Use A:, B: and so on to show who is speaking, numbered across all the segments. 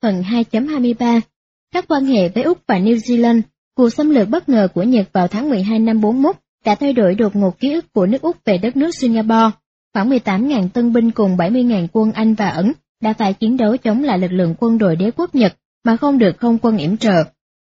A: phần 2.23. Các quan hệ với Úc và New Zealand. Cuộc xâm lược bất ngờ của Nhật vào tháng 12 năm 41 đã thay đổi đột ngột ký ức của nước Úc về đất nước Singapore. Khoảng 18.000 tân binh cùng 70.000 quân Anh và Ấn đã phải chiến đấu chống lại lực lượng quân đội đế quốc Nhật mà không được không quân yểm trợ.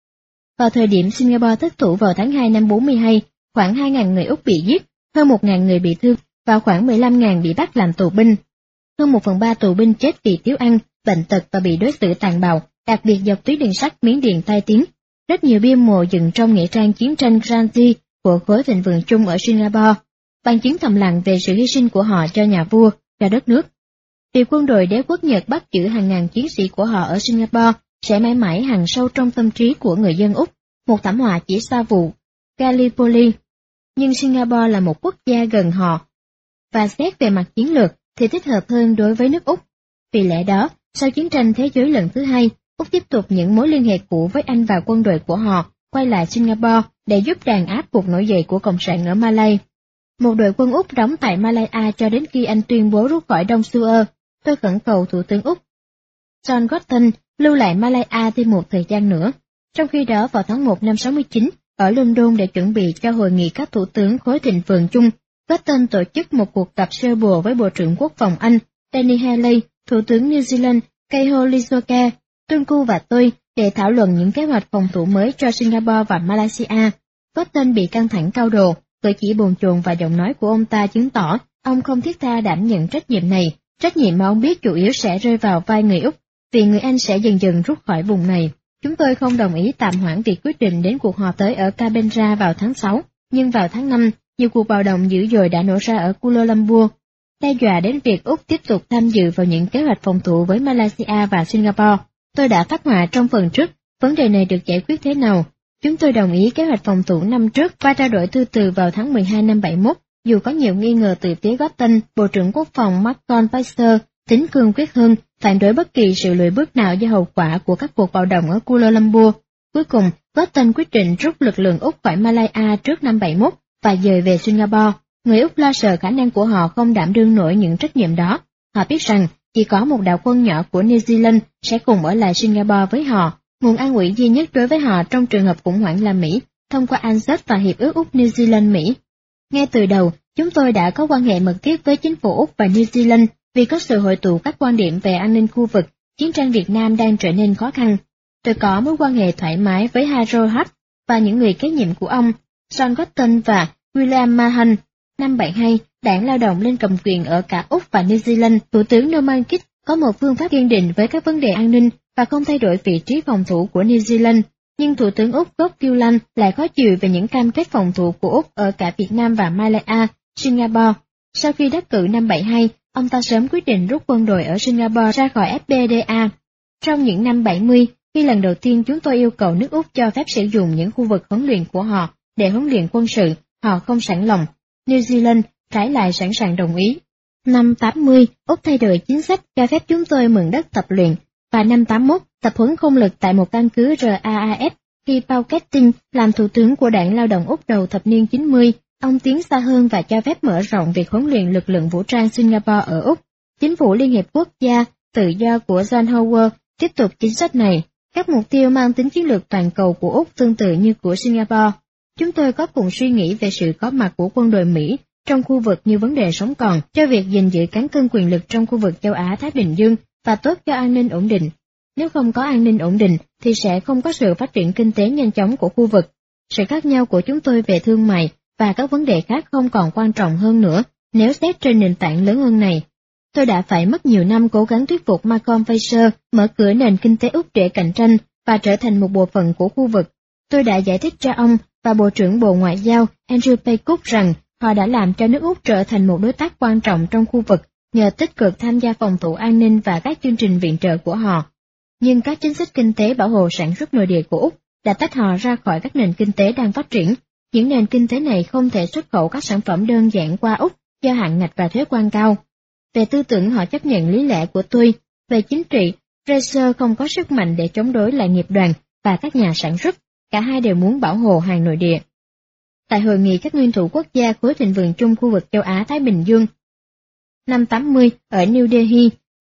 A: Vào thời điểm Singapore thất thủ vào tháng 2 năm 42, khoảng 2.000 người Úc bị giết, hơn 1.000 người bị thương và khoảng 15.000 bị bắt làm tù binh. Hơn 1/3 tù binh chết vì thiếu ăn, bệnh tật và bị đối xử tàn bạo, đặc biệt dọc tuyến đường sắt Miến Điện Tai Tiếng. Rất nhiều bia mộ dựng trong nghĩa trang chiến tranh Gandhi của khối thịnh vượng chung ở Singapore, bằng chứng thầm lặng về sự hy sinh của họ cho nhà vua, cho đất nước. Việc quân đội đế quốc Nhật bắt giữ hàng ngàn chiến sĩ của họ ở Singapore sẽ mãi mãi hằn sâu trong tâm trí của người dân Úc, một thảm họa chỉ sau vụ Gallipoli. Nhưng Singapore là một quốc gia gần họ, và xét về mặt chiến lược thì thích hợp hơn đối với nước Úc. Vì lẽ đó, sau chiến tranh thế giới lần thứ hai, Úc tiếp tục những mối liên hệ cũ với Anh và quân đội của họ quay lại Singapore để giúp đàn áp cuộc nổi dậy của Cộng sản ở Malay. Một đội quân Úc đóng tại Malaya cho đến khi Anh tuyên bố rút khỏi Đông Suez. Tôi khẩn cầu Thủ tướng Úc John Gorton lưu lại Malaya thêm một thời gian nữa. Trong khi đó, vào tháng 1 năm 69, ở London để chuẩn bị cho hội nghị các thủ tướng khối thịnh vượng chung, Gorton tổ chức một cuộc gặp sơ bộ với Bộ trưởng Quốc phòng Anh, Danny Haley, Thủ tướng New Zealand, Keiho Lisuka, Tunku và tôi để thảo luận những kế hoạch phòng thủ mới cho Singapore và Malaysia. Gorton bị căng thẳng cao độ, cử chỉ bồn chồn và giọng nói của ông ta chứng tỏ ông không thiết tha đảm nhận trách nhiệm này, trách nhiệm mà ông biết chủ yếu sẽ rơi vào vai người Úc, vì người Anh sẽ dần dần rút khỏi vùng này. Chúng tôi không đồng ý tạm hoãn việc quyết định đến cuộc họp tới ở Canberra vào tháng 6, nhưng vào tháng 5, nhiều cuộc bạo động dữ dội đã nổ ra ở Kuala Lumpur, đe dọa đến việc Úc tiếp tục tham dự vào những kế hoạch phòng thủ với Malaysia và Singapore. Tôi đã phát họa trong phần trước, vấn đề này được giải quyết thế nào. Chúng tôi đồng ý kế hoạch phòng thủ năm trước và trao đổi thư từ vào tháng 12 năm 71, dù có nhiều nghi ngờ từ phía Gorton, Bộ trưởng Quốc phòng Malcolm Fraser tính cương quyết hơn, phản đối bất kỳ sự lùi bước nào do hậu quả của các cuộc bạo động ở Kuala Lumpur. Cuối cùng, Gorton quyết định rút lực lượng Úc khỏi Malaya trước năm 71 và dời về Singapore. Người Úc lo sợ khả năng của họ không đảm đương nổi những trách nhiệm đó. Họ biết rằng chỉ có một đạo quân nhỏ của New Zealand sẽ cùng ở lại Singapore với họ. Nguồn an ủi duy nhất đối với họ trong trường hợp khủng hoảng là Mỹ, thông qua ANZUS và Hiệp ước Úc New Zealand-Mỹ. Ngay từ đầu, chúng tôi đã có quan hệ mật thiết với chính phủ Úc và New Zealand vì có sự hội tụ các quan điểm về an ninh khu vực. Chiến tranh Việt Nam đang trở nên khó khăn. Tôi có mối quan hệ thoải mái với Harold Hutt và những người kế nhiệm của ông, John Gorton và William Mahon. Năm 72, đảng lao động lên cầm quyền ở cả Úc và New Zealand. Thủ tướng Norman Kit có một phương pháp kiên định với các vấn đề an ninh và không thay đổi vị trí phòng thủ của New Zealand. Nhưng Thủ tướng Úc Gough Whitlam lại khó chịu về những cam kết phòng thủ của Úc ở cả Việt Nam và Malaya, Singapore. Sau khi đắc cử năm 72, ông ta sớm quyết định rút quân đội ở Singapore ra khỏi FPDA. Trong những năm 70, khi lần đầu tiên chúng tôi yêu cầu nước Úc cho phép sử dụng những khu vực huấn luyện của họ để huấn luyện quân sự, họ không sẵn lòng. New Zealand trái lại sẵn sàng đồng ý. Năm 80, Úc thay đổi chính sách cho phép chúng tôi mượn đất tập luyện, và năm 81, tập huấn không lực tại một căn cứ RAAF. Khi Paul Keating làm thủ tướng của Đảng Lao động Úc đầu thập niên 90, ông tiến xa hơn và cho phép mở rộng việc huấn luyện lực lượng vũ trang Singapore ở Úc. Chính phủ Liên hiệp Quốc gia tự do của John Howard tiếp tục chính sách này. Các mục tiêu mang tính chiến lược toàn cầu của Úc tương tự như của Singapore. Chúng tôi có cùng suy nghĩ về sự có mặt của quân đội Mỹ trong khu vực như vấn đề sống còn cho việc gìn giữ cán cân quyền lực trong khu vực châu Á-Thái Bình Dương và tốt cho an ninh ổn định. Nếu không có an ninh ổn định thì sẽ không có sự phát triển kinh tế nhanh chóng của khu vực. Sự khác nhau của chúng tôi về thương mại và các vấn đề khác không còn quan trọng hơn nữa nếu xét trên nền tảng lớn hơn này. Tôi đã phải mất nhiều năm cố gắng thuyết phục Malcolm Fraser mở cửa nền kinh tế Úc để cạnh tranh và trở thành một bộ phận của khu vực. Tôi đã giải thích cho ông và Bộ trưởng Bộ Ngoại giao Andrew Paycock rằng họ đã làm cho nước Úc trở thành một đối tác quan trọng trong khu vực nhờ tích cực tham gia phòng thủ an ninh và các chương trình viện trợ của họ. Nhưng các chính sách kinh tế bảo hộ sản xuất nội địa của Úc đã tách họ ra khỏi các nền kinh tế đang phát triển. Những nền kinh tế này không thể xuất khẩu các sản phẩm đơn giản qua Úc do hạn ngạch và thuế quan cao. Về tư tưởng họ chấp nhận lý lẽ của tôi. Về chính trị, Fraser không có sức mạnh để chống đối lại nghiệp đoàn và các nhà sản xuất. Cả hai đều muốn bảo hộ hàng nội địa. Tại hội nghị các nguyên thủ quốc gia khối thịnh vượng chung khu vực châu Á-Thái Bình Dương năm 80 ở New Delhi,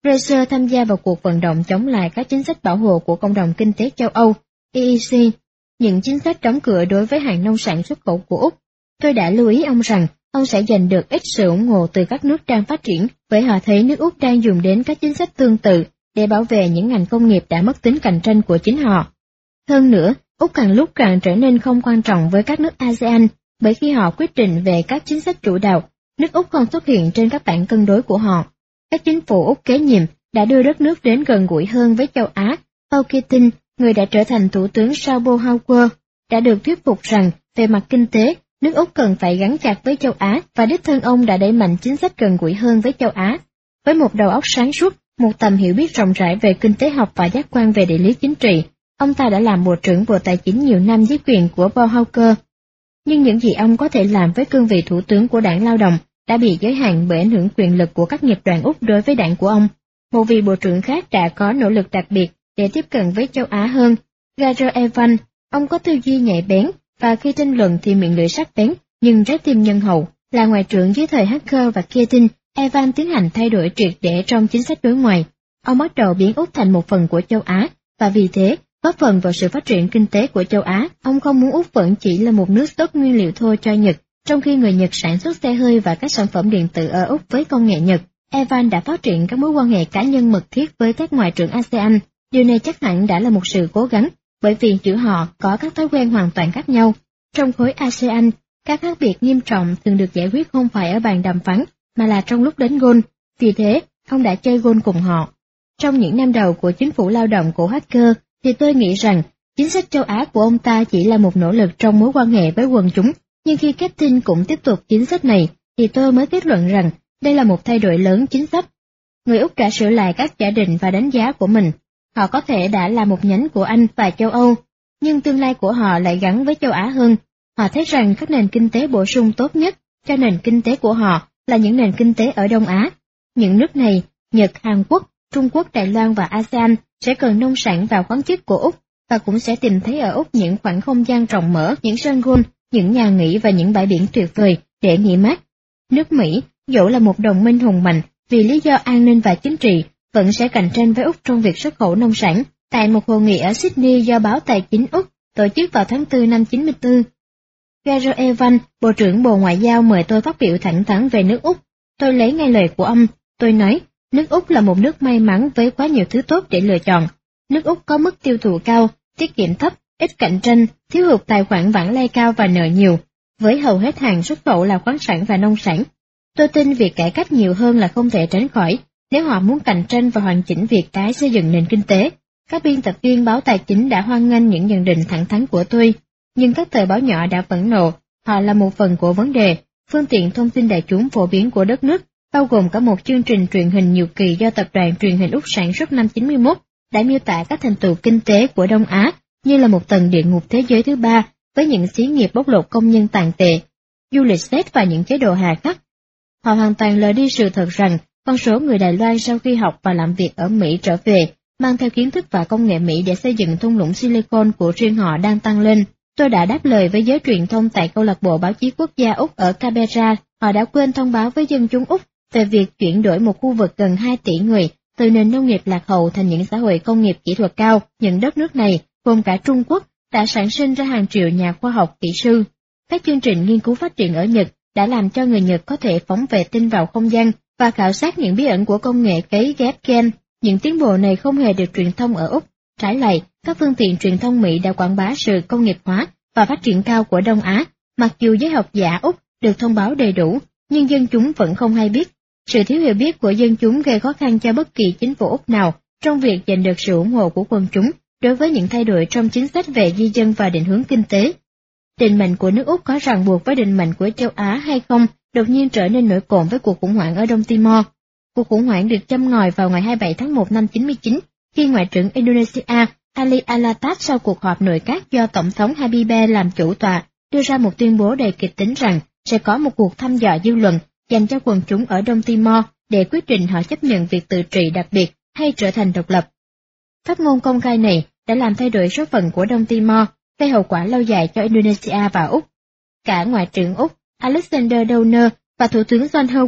A: Fraser tham gia vào cuộc vận động chống lại các chính sách bảo hộ của Cộng đồng Kinh tế châu Âu, EEC, những chính sách đóng cửa đối với hàng nông sản xuất khẩu của Úc. Tôi đã lưu ý ông rằng ông sẽ giành được ít sự ủng hộ từ các nước đang phát triển, bởi họ thấy nước Úc đang dùng đến các chính sách tương tự để bảo vệ những ngành công nghiệp đã mất tính cạnh tranh của chính họ. Hơn nữa, Úc càng lúc càng trở nên không quan trọng với các nước ASEAN, bởi khi họ quyết định về các chính sách chủ đạo, nước Úc không xuất hiện trên các bảng cân đối của họ. Các chính phủ Úc kế nhiệm đã đưa đất nước đến gần gũi hơn với châu Á. Paul Keating, người đã trở thành thủ tướng sau Paul Howard, đã được thuyết phục rằng về mặt kinh tế, nước Úc cần phải gắn chặt với châu Á, và đích thân ông đã đẩy mạnh chính sách gần gũi hơn với châu Á. Với một đầu óc sáng suốt, một tầm hiểu biết rộng rãi về kinh tế học và giác quan về địa lý chính trị, ông ta đã làm Bộ trưởng Bộ Tài chính nhiều năm dưới quyền của Paul Howard. Nhưng những gì ông có thể làm với cương vị thủ tướng của đảng Lao động đã bị giới hạn bởi ảnh hưởng quyền lực của các nghiệp đoàn Úc đối với đảng của ông. Một vị bộ trưởng khác đã có nỗ lực đặc biệt để tiếp cận với châu Á hơn, Gary Evans. Ông có tư duy nhạy bén, và khi tranh luận thì miệng lưỡi sắc bén, nhưng trái tim nhân hậu. Là ngoại trưởng dưới thời Hacker và Keating, Evans tiến hành thay đổi triệt để trong chính sách đối ngoại. Ông bắt đầu biến Úc thành một phần của châu Á, và vì thế, góp phần vào sự phát triển kinh tế của châu Á. Ông không muốn Úc vẫn chỉ là một nước xuất nguyên liệu thô cho Nhật, trong khi người Nhật sản xuất xe hơi và các sản phẩm điện tử ở Úc với công nghệ Nhật. Evans đã phát triển các mối quan hệ cá nhân mật thiết với các ngoại trưởng ASEAN. Điều này chắc hẳn đã là một sự cố gắng, bởi vì giữa họ có các thói quen hoàn toàn khác nhau. Trong khối ASEAN, các khác biệt nghiêm trọng thường được giải quyết không phải ở bàn đàm phán, mà là trong lúc đánh gôn. Vì thế, ông đã chơi gôn cùng họ. Trong những năm đầu của chính phủ lao động của Hacker, thì tôi nghĩ rằng chính sách châu Á của ông ta chỉ là một nỗ lực trong mối quan hệ với quần chúng. Nhưng khi Keating cũng tiếp tục chính sách này, thì tôi mới kết luận rằng đây là một thay đổi lớn chính sách. Người Úc đã sửa lại các giả định và đánh giá của mình. Họ có thể đã là một nhánh của Anh và châu Âu, nhưng tương lai của họ lại gắn với châu Á hơn. Họ thấy rằng các nền kinh tế bổ sung tốt nhất cho nền kinh tế của họ là những nền kinh tế ở Đông Á. Những nước này, Nhật, Hàn Quốc, Trung Quốc, Đài Loan và ASEAN sẽ cần nông sản và khoáng chất của Úc, và cũng sẽ tìm thấy ở Úc những khoảng không gian rộng mở, những sân golf, những nhà nghỉ và những bãi biển tuyệt vời để nghỉ mát. Nước Mỹ, dẫu là một đồng minh hùng mạnh vì lý do an ninh và chính trị, vẫn sẽ cạnh tranh với Úc trong việc xuất khẩu nông sản. Tại một hội nghị ở Sydney do báo Tài chính Úc tổ chức vào tháng 4 năm 94, Gary Evans, Bộ trưởng Bộ Ngoại giao mời tôi phát biểu thẳng thắn về nước Úc. Tôi lấy ngay lời của ông. Tôi nói, nước Úc là một nước may mắn với quá nhiều thứ tốt để lựa chọn. Nước Úc có mức tiêu thụ cao, tiết kiệm thấp, ít cạnh tranh, thiếu hụt tài khoản vãng lai cao và nợ nhiều, với hầu hết hàng xuất khẩu là khoáng sản và nông sản. Tôi tin việc cải cách nhiều hơn là không thể tránh khỏi, nếu họ muốn cạnh tranh và hoàn chỉnh việc tái xây dựng nền kinh tế. Các biên tập viên báo Tài chính đã hoan nghênh những nhận định thẳng thắn của tôi, nhưng các tờ báo nhỏ đã phẫn nộ. Họ là một phần của vấn đề. Phương tiện thông tin đại chúng phổ biến của đất nước, bao gồm cả một chương trình truyền hình nhiều kỳ do tập đoàn truyền hình Úc sản xuất năm 91, đã miêu tả các thành tựu kinh tế của Đông Á như là một tầng địa ngục thế giới thứ ba, với những xí nghiệp bóc lột công nhân tàn tệ, du lịch xét và những chế độ hà khắc. Họ hoàn toàn lờ đi sự thật rằng con số người Đài Loan sau khi học và làm việc ở Mỹ trở về, mang theo kiến thức và công nghệ Mỹ để xây dựng thung lũng Silicon của riêng họ đang tăng lên. Tôi đã đáp lời với giới truyền thông tại câu lạc bộ báo chí quốc gia Úc ở Canberra. Họ đã quên thông báo với dân chúng Úc về việc chuyển đổi một khu vực gần 2 tỷ người từ nền nông nghiệp lạc hậu thành những xã hội công nghiệp kỹ thuật cao. Những đất nước này, gồm cả Trung Quốc, đã sản sinh ra hàng triệu nhà khoa học kỹ sư. Các chương trình nghiên cứu phát triển ở Nhật đã làm cho người Nhật có thể phóng vệ tinh vào không gian và khảo sát những bí ẩn của công nghệ cấy ghép gen. Những tiến bộ này không hề được truyền thông ở Úc. Trái lại, các phương tiện truyền thông Mỹ đã quảng bá sự công nghiệp hóa và phát triển cao của Đông Á. Mặc dù giới học giả Úc được thông báo đầy đủ, nhưng dân chúng vẫn không hay biết. Sự thiếu hiểu biết của dân chúng gây khó khăn cho bất kỳ chính phủ Úc nào trong việc giành được sự ủng hộ của quần chúng đối với những thay đổi trong chính sách về di dân và định hướng kinh tế. Định mệnh của nước Úc có ràng buộc với định mệnh của châu Á hay không đột nhiên trở nên nổi cộm với cuộc khủng hoảng ở Đông Timor. Cuộc khủng hoảng được châm ngòi vào ngày 27 tháng 1 năm 99, khi Ngoại trưởng Indonesia Ali Alatat sau cuộc họp nội các do Tổng thống Habibie làm chủ tọa, đưa ra một tuyên bố đầy kịch tính rằng sẽ có một cuộc thăm dò dư luận dành cho quần chúng ở Đông Timor để quyết định họ chấp nhận việc tự trị đặc biệt hay trở thành độc lập. Phát ngôn công khai này đã làm thay đổi số phận của Đông Timor, gây hậu quả lâu dài cho Indonesia và Úc. Cả Ngoại trưởng Úc Alexander Downer và Thủ tướng John Howard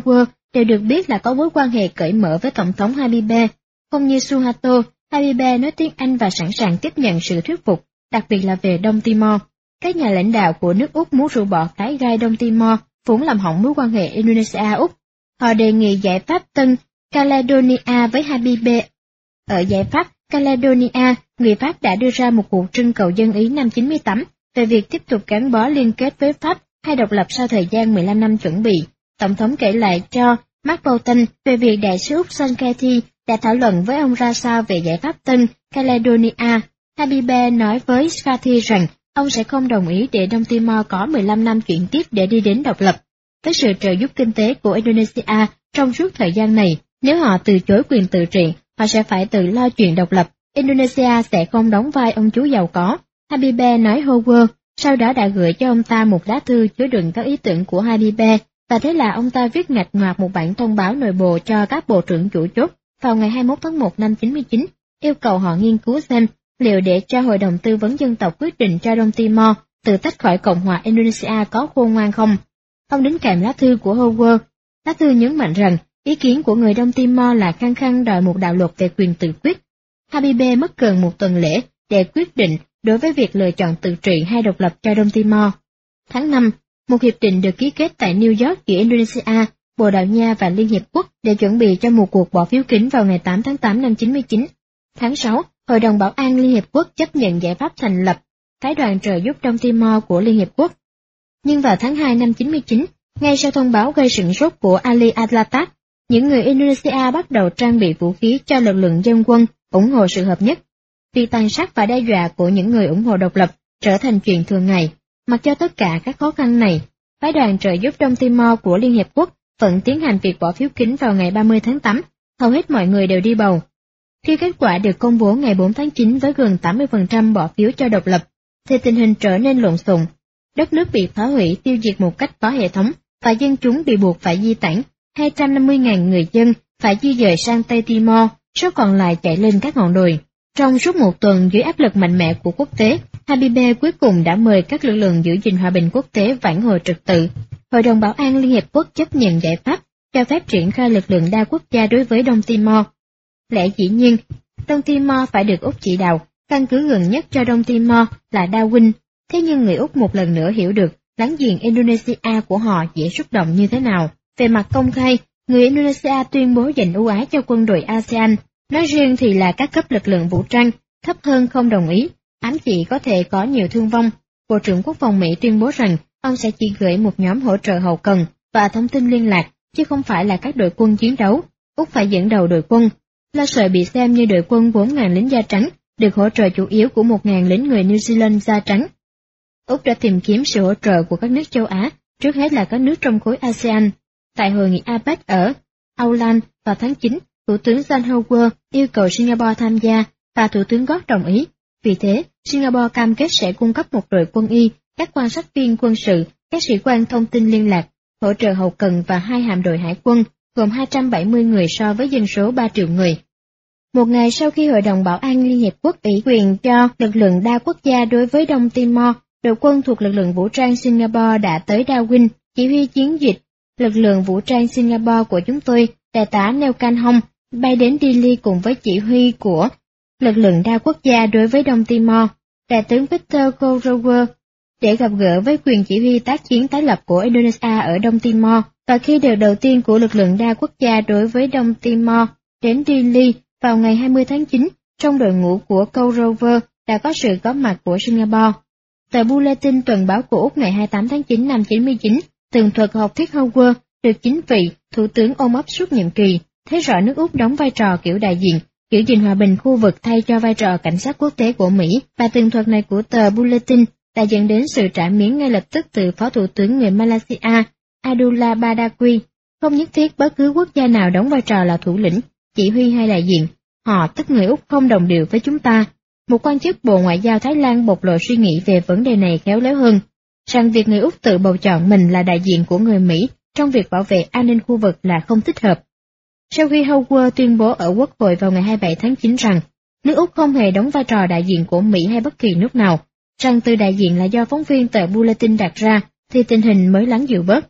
A: đều được biết là có mối quan hệ cởi mở với Tổng thống Habibie. Không như Suharto, Habibie nói tiếng Anh và sẵn sàng tiếp nhận sự thuyết phục, đặc biệt là về Đông Timor. Các nhà lãnh đạo của nước Úc muốn rũ bỏ cái gai Đông Timor, vốn làm hỏng mối quan hệ Indonesia-Úc. Họ đề nghị giải pháp Tân Caledonia với Habibie. Ở giải pháp Caledonia, người Pháp đã đưa ra một cuộc trưng cầu dân Ý năm 98 về việc tiếp tục gắn bó liên kết với Pháp hay độc lập sau thời gian 15 năm chuẩn bị. Tổng thống kể lại cho Mark Bolton về việc đại sứ Úc Sean Cathy đã thảo luận với ông ra sao về giải pháp Tân Caledonia. Habibie nói với Cathy rằng ông sẽ không đồng ý để Đông Timor có 15 năm chuyển tiếp để đi đến độc lập. Với sự trợ giúp kinh tế của Indonesia trong suốt thời gian này, nếu họ từ chối quyền tự trị, họ sẽ phải tự lo chuyện độc lập. Indonesia sẽ không đóng vai ông chú giàu có. Habibie nói Howard, sau đó đã gửi cho ông ta một lá thư chứa đựng các ý tưởng của Habibie, và thế là ông ta viết ngạch ngoạc một bản thông báo nội bộ cho các bộ trưởng chủ chốt vào ngày 21 tháng 1 năm 99, yêu cầu họ nghiên cứu xem liệu để cho Hội đồng Tư vấn Dân tộc quyết định cho Đông Timor tự tách khỏi Cộng hòa Indonesia có khôn ngoan không. Ông đính kèm lá thư của Howard. Lá thư nhấn mạnh rằng ý kiến của người Đông Timor là khăng khăng đòi một đạo luật về quyền tự quyết. Habibie mất gần một tuần lễ để quyết định đối với việc lựa chọn tự trị hay độc lập cho Đông Timor. Tháng 5, một hiệp định được ký kết tại New York giữa Indonesia, Bồ Đào Nha và Liên Hiệp Quốc để chuẩn bị cho một cuộc bỏ phiếu kín vào ngày 8 tháng 8 năm 99. Tháng 6, Hội đồng Bảo an Liên Hiệp Quốc chấp nhận giải pháp thành lập Phái đoàn trợ giúp Đông Timor của Liên Hiệp Quốc. Nhưng vào tháng 2 năm 99, ngay sau thông báo gây sửng sốt của Ali Alatat, những người Indonesia bắt đầu trang bị vũ khí cho lực lượng dân quân ủng hộ sự hợp nhất. Việc tàn sát và đe dọa của những người ủng hộ độc lập trở thành chuyện thường ngày. Mặc cho tất cả các khó khăn này, Phái đoàn trợ giúp Đông Timor của Liên Hiệp Quốc vẫn tiến hành việc bỏ phiếu kín vào ngày 30 tháng 8, hầu hết mọi người đều đi bầu. Khi kết quả được công bố ngày 4 tháng 9 với gần 80% bỏ phiếu cho độc lập, thì tình hình trở nên lộn xộn. Đất nước bị phá hủy tiêu diệt một cách có hệ thống, và dân chúng bị buộc phải di tản. 250.000 người dân phải di dời sang Tây Timor, số còn lại chạy lên các ngọn đồi. Trong suốt một tuần dưới áp lực mạnh mẽ của quốc tế, Habibie cuối cùng đã mời các lực lượng giữ gìn hòa bình quốc tế vãn hồi trật tự. Hội đồng Bảo an Liên Hiệp Quốc chấp nhận giải pháp cho phép triển khai lực lượng đa quốc gia đối với Đông Timor. Lẽ dĩ nhiên, Đông Timor phải được Úc chỉ đạo, căn cứ gần nhất cho Đông Timor là Darwin. Thế nhưng người Úc một lần nữa hiểu được láng giềng Indonesia của họ dễ xúc động như thế nào. Về mặt công khai, người Indonesia tuyên bố dành ưu ái cho quân đội ASEAN, nói riêng thì là các cấp lực lượng vũ trang, thấp hơn không đồng ý, ám chỉ có thể có nhiều thương vong. Bộ trưởng Quốc phòng Mỹ tuyên bố rằng ông sẽ chỉ gửi một nhóm hỗ trợ hậu cần và thông tin liên lạc, chứ không phải là các đội quân chiến đấu. Úc phải dẫn đầu đội quân. Lo sợ bị xem như đội quân 4.000 lính da trắng, được hỗ trợ chủ yếu của 1.000 lính người New Zealand da trắng. Úc đã tìm kiếm sự hỗ trợ của các nước châu Á, trước hết là các nước trong khối ASEAN. Tại hội nghị APEC ở Auckland vào tháng 9, Thủ tướng John Howard yêu cầu Singapore tham gia, và Thủ tướng Gót đồng ý. Vì thế, Singapore cam kết sẽ cung cấp một đội quân y, các quan sát viên quân sự, các sĩ quan thông tin liên lạc, hỗ trợ hậu cần và 2 hạm đội hải quân, gồm 270 người so với dân số 3 triệu người. Một ngày sau khi Hội đồng Bảo an Liên Hiệp Quốc ủy quyền cho lực lượng đa quốc gia đối với Đông Timor, đội quân thuộc lực lượng vũ trang Singapore đã tới Darwin, chỉ huy chiến dịch. Lực lượng vũ trang Singapore của chúng tôi, đại tá Neo Can Hong, bay đến Dili cùng với chỉ huy của lực lượng đa quốc gia đối với Đông Timor, đại tướng Peter Corower, để gặp gỡ với quyền chỉ huy tác chiến tái lập của Indonesia ở Đông Timor. Và khi đợt đầu tiên của lực lượng đa quốc gia đối với Đông Timor đến Dili vào ngày 20 tháng 9, trong đội ngũ của Corower đã có sự góp mặt của Singapore. Tờ Bulletin tuần báo của Úc ngày 28 tháng 9 năm 99 tường thuật học thuyết Howard được chính vị thủ tướng ôm ấp suốt nhiệm kỳ, thấy rõ nước Úc đóng vai trò kiểu đại diện, giữ gìn hòa bình khu vực thay cho vai trò cảnh sát quốc tế của Mỹ, và tường thuật này của tờ Bulletin đã dẫn đến sự trả miếng ngay lập tức từ Phó Thủ tướng người Malaysia Abdullah Badawi. Không nhất thiết bất cứ quốc gia nào đóng vai trò là thủ lĩnh, chỉ huy hay đại diện. Họ, tức người Úc, không đồng điệu với chúng ta. Một quan chức Bộ Ngoại giao Thái Lan bộc lộ suy nghĩ về vấn đề này khéo léo hơn, rằng việc người Úc tự bầu chọn mình là đại diện của người Mỹ trong việc bảo vệ an ninh khu vực là không thích hợp. Sau khi Howard tuyên bố ở Quốc hội vào ngày 27 tháng 9 rằng nước Úc không hề đóng vai trò đại diện của Mỹ hay bất kỳ nước nào, rằng từ đại diện là do phóng viên tờ Bulletin đặt ra, thì tình hình mới lắng dịu bớt.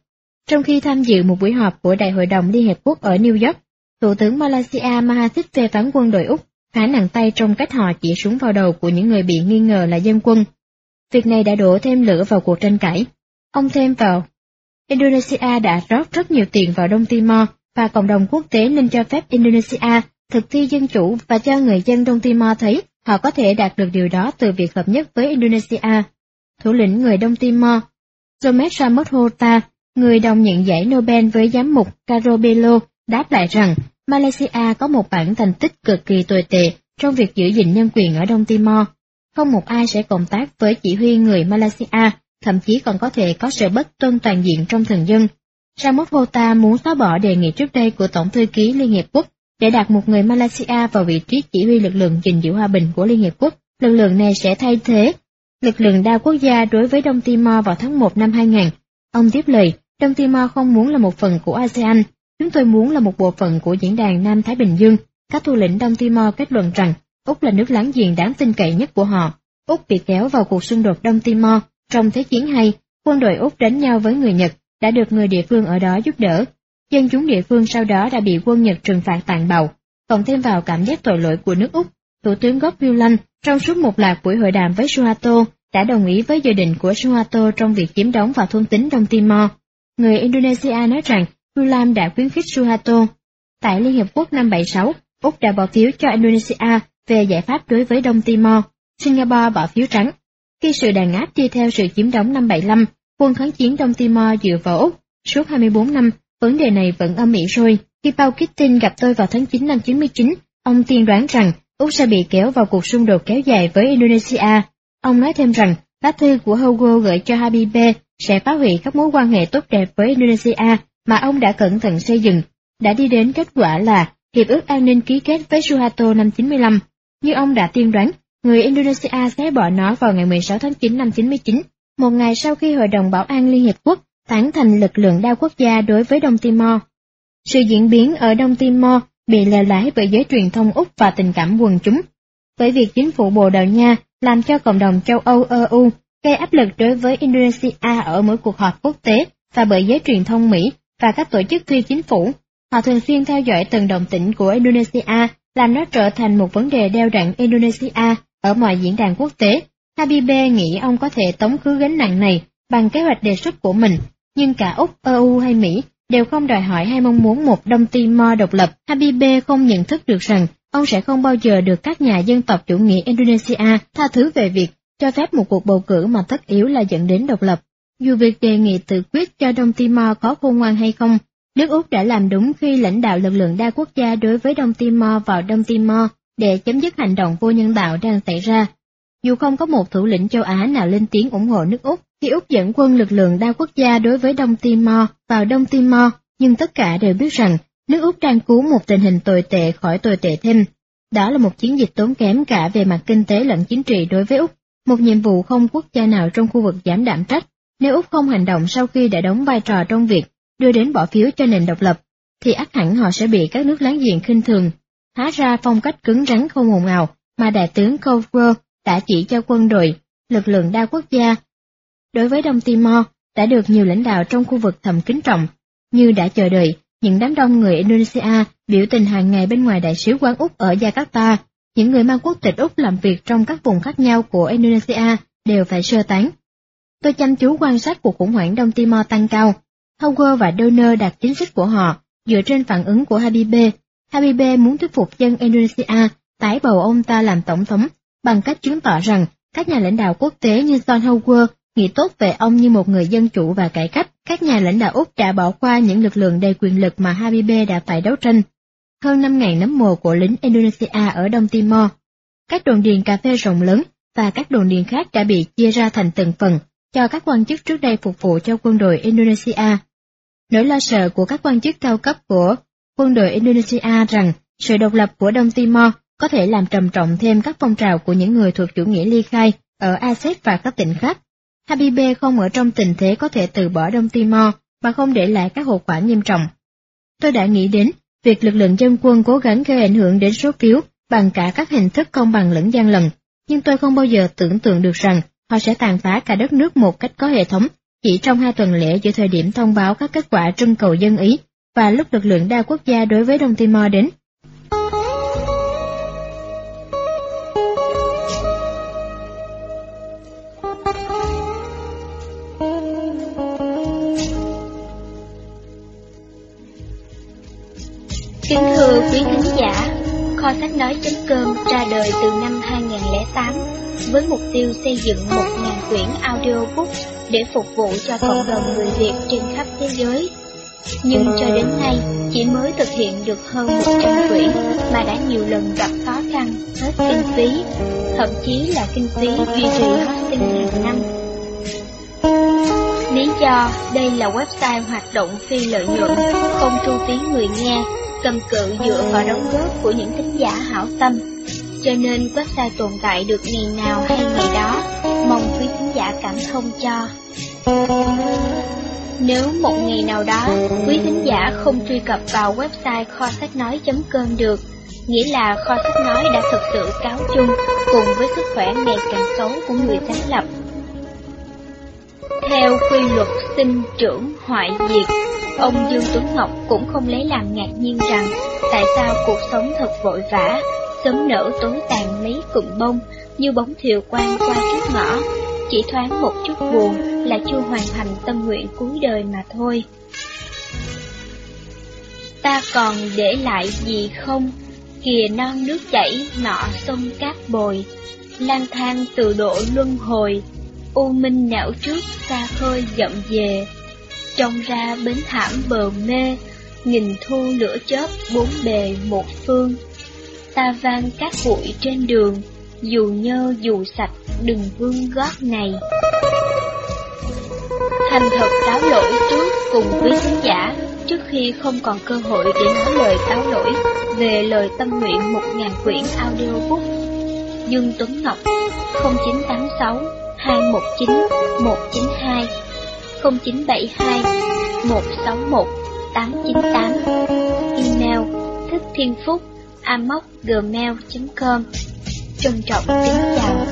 A: Trong khi tham dự một buổi họp của Đại hội đồng Liên Hiệp Quốc ở New York, Thủ tướng Malaysia Mahathir phê phán quân đội Úc khá nặng tay trong cách họ chỉ súng vào đầu của những người bị nghi ngờ là dân quân. Việc này đã đổ thêm lửa vào cuộc tranh cãi. Ông thêm vào, Indonesia đã rót rất nhiều tiền vào Đông Timor và cộng đồng quốc tế nên cho phép Indonesia thực thi dân chủ và cho người dân Đông Timor thấy họ có thể đạt được điều đó từ việc hợp nhất với Indonesia. Thủ lĩnh người Đông Timor, Jomet Ramothosa, người đồng nhận giải Nobel với giám mục Caro Bello, đáp lại rằng Malaysia có một bản thành tích cực kỳ tồi tệ trong việc giữ gìn nhân quyền ở Đông Timor. Không một ai sẽ cộng tác với chỉ huy người Malaysia, thậm chí còn có thể có sự bất tuân toàn diện trong thường dân. Ramothosa muốn xóa bỏ đề nghị trước đây của Tổng thư ký Liên Hiệp Quốc để đặt một người Malaysia vào vị trí chỉ huy lực lượng gìn giữ hòa bình của Liên Hiệp Quốc. Lực lượng này sẽ thay thế lực lượng đa quốc gia đối với Đông Timor vào tháng 1 năm 2000. Ông tiếp lời, Đông Timor không muốn là một phần của ASEAN, chúng tôi muốn là một bộ phận của diễn đàn Nam Thái Bình Dương. Các thủ lĩnh Đông Timor kết luận rằng Úc là nước láng giềng đáng tin cậy nhất của họ. Úc bị kéo vào cuộc xung đột Đông Timor. Trong Thế chiến II, quân đội Úc đánh nhau với người Nhật, đã được người địa phương ở đó giúp đỡ. Dân chúng địa phương sau đó đã bị quân Nhật trừng phạt tàn bạo. Cộng thêm vào cảm giác tội lỗi của nước Úc, Thủ tướng Gough Whitlam trong suốt một loạt buổi hội đàm với Suharto đã đồng ý với dự định của Suharto trong việc chiếm đóng và thôn tính Đông Timor. Người Indonesia nói rằng Whitlam đã khuyến khích Suharto. Tại Liên Hiệp Quốc năm 76, Úc đã bỏ phiếu cho Indonesia về giải pháp đối với Đông Timor. Singapore bỏ phiếu trắng. Khi sự đàn áp đi theo sự chiếm đóng năm 75, quân kháng chiến Đông Timor dựa vào Úc. Suốt 24 năm, vấn đề này vẫn âm ỉ sôi. Khi Paul Keating gặp tôi vào tháng 9 năm 99, ông tiên đoán rằng Úc sẽ bị kéo vào cuộc xung đột kéo dài với Indonesia. Ông nói thêm rằng lá thư của Hugo gửi cho Habibie sẽ phá hủy các mối quan hệ tốt đẹp với Indonesia mà ông đã cẩn thận xây dựng, đã đi đến kết quả là Hiệp ước An ninh ký kết với Suharto năm 95. Như ông đã tiên đoán, người Indonesia sẽ bỏ nó vào ngày 16 tháng 9 năm 99, một ngày sau khi Hội đồng Bảo an Liên Hiệp Quốc tán thành lực lượng đa quốc gia đối với Đông Timor. Sự diễn biến ở Đông Timor bị lờ lái bởi giới truyền thông Úc và tình cảm quần chúng, bởi việc chính phủ Bồ Đào Nha làm cho cộng đồng châu Âu EU gây áp lực đối với Indonesia ở mỗi cuộc họp quốc tế và bởi giới truyền thông Mỹ và các tổ chức phi chính phủ. Họ thường xuyên theo dõi từng động tĩnh của Indonesia, làm nó trở thành một vấn đề đeo đẳng Indonesia ở mọi diễn đàn quốc tế. Habibie nghĩ ông có thể tống khứ gánh nặng này bằng kế hoạch đề xuất của mình, nhưng cả Úc, EU hay Mỹ đều không đòi hỏi hay mong muốn một Đông Timor độc lập. Habibie không nhận thức được rằng ông sẽ không bao giờ được các nhà dân tộc chủ nghĩa Indonesia tha thứ về việc cho phép một cuộc bầu cử mà tất yếu là dẫn đến độc lập. Dù việc đề nghị tự quyết cho Đông Timor có khôn ngoan hay không, nước Úc đã làm đúng khi lãnh đạo lực lượng đa quốc gia đối với Đông Timor vào Đông Timor để chấm dứt hành động vô nhân đạo đang xảy ra. Dù không có một thủ lĩnh châu Á nào lên tiếng ủng hộ nước Úc khi Úc dẫn quân lực lượng đa quốc gia đối với Đông Timor vào Đông Timor, nhưng tất cả đều biết rằng nước Úc đang cứu một tình hình tồi tệ khỏi tồi tệ thêm. Đó là một chiến dịch tốn kém cả về mặt kinh tế lẫn chính trị đối với Úc, một nhiệm vụ không quốc gia nào trong khu vực dám đảm trách. Nếu Úc không hành động sau khi đã đóng vai trò trong việc đưa đến bỏ phiếu cho nền độc lập, thì ắt hẳn họ sẽ bị các nước láng giềng khinh thường. Hóa ra phong cách cứng rắn không ồn ào mà Đại tướng Cowper đã chỉ cho quân đội, lực lượng đa quốc gia đối với Đông Timor đã được nhiều lãnh đạo trong khu vực thầm kính trọng, như đã chờ đợi. Những đám đông người Indonesia biểu tình hàng ngày bên ngoài Đại sứ quán Úc ở Jakarta, những người mang quốc tịch Úc làm việc trong các vùng khác nhau của Indonesia đều phải sơ tán. Tôi chăm chú quan sát cuộc khủng hoảng Đông Timor tăng cao. Howard và Donner đặt chính sách của họ dựa trên phản ứng của Habibie. Habibie muốn thuyết phục dân Indonesia tái bầu ông ta làm tổng thống bằng cách chứng tỏ rằng các nhà lãnh đạo quốc tế như John Howard nghĩ tốt về ông như một người dân chủ và cải cách. Các nhà lãnh đạo Úc đã bỏ qua những lực lượng đầy quyền lực mà Habibie đã phải đấu tranh. Hơn 5.000 nấm mồ của lính Indonesia ở Đông Timor. Các đồn điền cà phê rộng lớn và các đồn điền khác đã bị chia ra thành từng phần cho các quan chức trước đây phục vụ cho quân đội Indonesia. Nỗi lo sợ của các quan chức cao cấp của quân đội Indonesia rằng sự độc lập của Đông Timor có thể làm trầm trọng thêm các phong trào của những người thuộc chủ nghĩa ly khai ở Aceh và các tỉnh khác. Habibie không ở trong tình thế có thể từ bỏ Đông Timor mà không để lại các hậu quả nghiêm trọng. Tôi đã nghĩ đến việc lực lượng dân quân cố gắng gây ảnh hưởng đến số phiếu bằng cả các hình thức công bằng lẫn gian lận, nhưng tôi không bao giờ tưởng tượng được rằng họ sẽ tàn phá cả đất nước một cách có hệ thống chỉ trong 2 tuần lễ giữa thời điểm thông báo các kết quả trưng cầu dân Ý và lúc lực lượng đa quốc gia đối với Đông Timor đến.
B: Kính thưa quý thính giả, Kho sách nói.com ra đời từ năm 2008 với mục tiêu xây dựng 1.000 quyển audiobook để phục vụ cho cộng đồng người Việt trên khắp thế giới. Nhưng cho đến nay chỉ mới thực hiện được hơn 100 quyển mà đã nhiều lần gặp khó khăn, hết kinh phí, thậm chí là kinh phí duy trì hosting hàng năm. Lý do đây là website hoạt động phi lợi nhuận, không thu phí người nghe, cầm cự dựa vào đóng góp của những thính giả hảo tâm, cho nên website tồn tại được ngày nào hay ngày đó, mong quý thính giả cảm thông cho. Nếu một ngày nào đó quý thính giả không truy cập vào website kho sách nói.com được, nghĩa là Kho sách nói đã thực sự cáo chung cùng với sức khỏe ngày càng xấu của người sáng lập. Theo quy luật sinh trưởng hoại diệt, ông Dương Tuấn Ngọc cũng không lấy làm ngạc nhiên rằng tại sao cuộc sống thật vội vã, sớm nở tối tàn mấy cụm bông như bóng thiều quang qua trước ngõ, chỉ thoáng một chút buồn là chưa hoàn thành tâm nguyện cuối đời mà thôi. Ta còn để lại gì không? Kìa non nước chảy, nọ sông cát bồi, lang thang từ độ luân hồi, u minh não trước xa khơi dậm về, trông ra bến thảm bờ mê, nghìn thu lửa chớp bốn bề một phương. Ta vang cát bụi trên đường, dù nhơ dù sạch đừng vương gót này. Thành thật cáo lỗi trước cùng quý khán giả, trước khi không còn cơ hội để nói lời cáo lỗi về lời tâm nguyện 1.000 quyển audiobook. Dương Tuấn Ngọc 0986 219 192 0972 161 898. Email thickthienphúc@gmail.com. Trân trọng kính chào.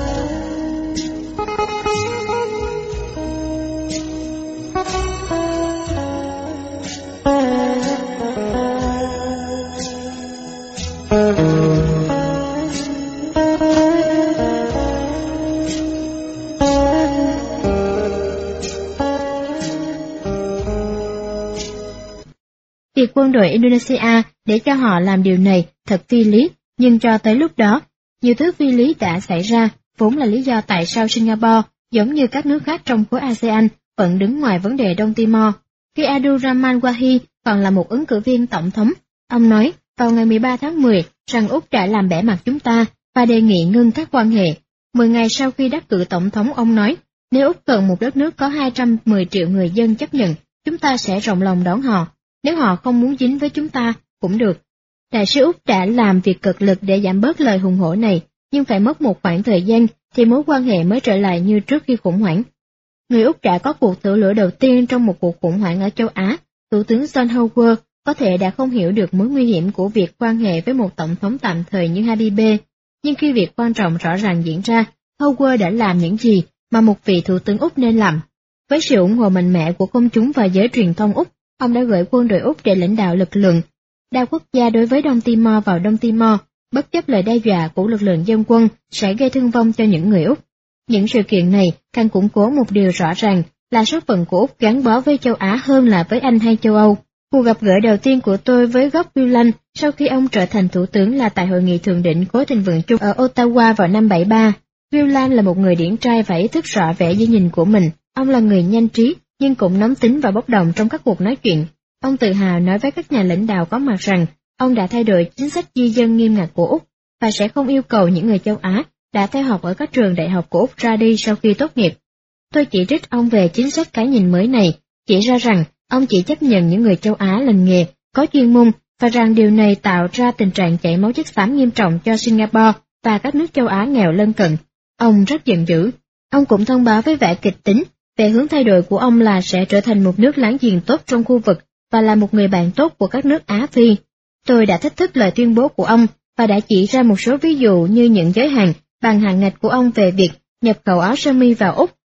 A: Việc quân đội Indonesia để cho họ làm điều này thật phi lý, nhưng cho tới lúc đó, nhiều thứ phi lý đã xảy ra, vốn là lý do tại sao Singapore, giống như các nước khác trong khối ASEAN, vẫn đứng ngoài vấn đề Đông Timor. Khi Abdurrahman Wahid còn là một ứng cử viên tổng thống, ông nói vào ngày 13 tháng 10 rằng Úc đã làm bẽ mặt chúng ta và đề nghị ngưng các quan hệ. 10 ngày sau khi đắc cử tổng thống, ông nói, nếu Úc cần một đất nước có 210 triệu người dân chấp nhận, chúng ta sẽ rộng lòng đón họ. Nếu họ không muốn dính với chúng ta, cũng được. Đại sứ Úc đã làm việc cực lực để giảm bớt lời hùng hổ này, nhưng phải mất một khoảng thời gian thì mối quan hệ mới trở lại như trước khi khủng hoảng. Người Úc đã có cuộc thử lửa đầu tiên trong một cuộc khủng hoảng ở châu Á. Thủ tướng John Howard có thể đã không hiểu được mối nguy hiểm của việc quan hệ với một tổng thống tạm thời như Habibie, nhưng khi việc quan trọng rõ ràng diễn ra, Howard đã làm những gì mà một vị thủ tướng Úc nên làm. Với sự ủng hộ mạnh mẽ của công chúng và giới truyền thông Úc, ông đã gửi quân đội Úc để lãnh đạo lực lượng đa quốc gia đối với Đông Timor vào Đông Timor, bất chấp lời đe dọa của lực lượng dân quân sẽ gây thương vong cho những người Úc. Những sự kiện này càng củng cố một điều rõ ràng là số phận của Úc gắn bó với châu Á hơn là với Anh hay châu Âu. Cuộc gặp gỡ đầu tiên của tôi với Gough Whitlam sau khi ông trở thành thủ tướng là tại hội nghị thượng đỉnh Khối Thịnh vượng chung ở Ottawa vào năm 73. Whitlam là một người điển trai và ý thức rõ vẻ dưới nhìn của mình. Ông là người nhanh trí, nhưng cũng nóng tính và bốc đồng trong các cuộc nói chuyện. Ông tự hào nói với các nhà lãnh đạo có mặt rằng ông đã thay đổi chính sách di dân nghiêm ngặt của Úc và sẽ không yêu cầu những người châu Á đã theo học ở các trường đại học của Úc ra đi sau khi tốt nghiệp. Tôi chỉ trích ông về chính sách cái nhìn mới này, chỉ ra rằng ông chỉ chấp nhận những người châu Á lành nghề, có chuyên môn và rằng điều này tạo ra tình trạng chảy máu chất xám nghiêm trọng cho Singapore và các nước châu Á nghèo lân cận. Ông rất giận dữ. Ông cũng thông báo với vẻ kịch tính về hướng thay đổi của ông là sẽ trở thành một nước láng giềng tốt trong khu vực và là một người bạn tốt của các nước Á Phi. Tôi đã thách thức lời tuyên bố của ông và đã chỉ ra một số ví dụ như những giới hạn bằng hạn ngạch của ông về việc nhập khẩu áo sơ mi vào Úc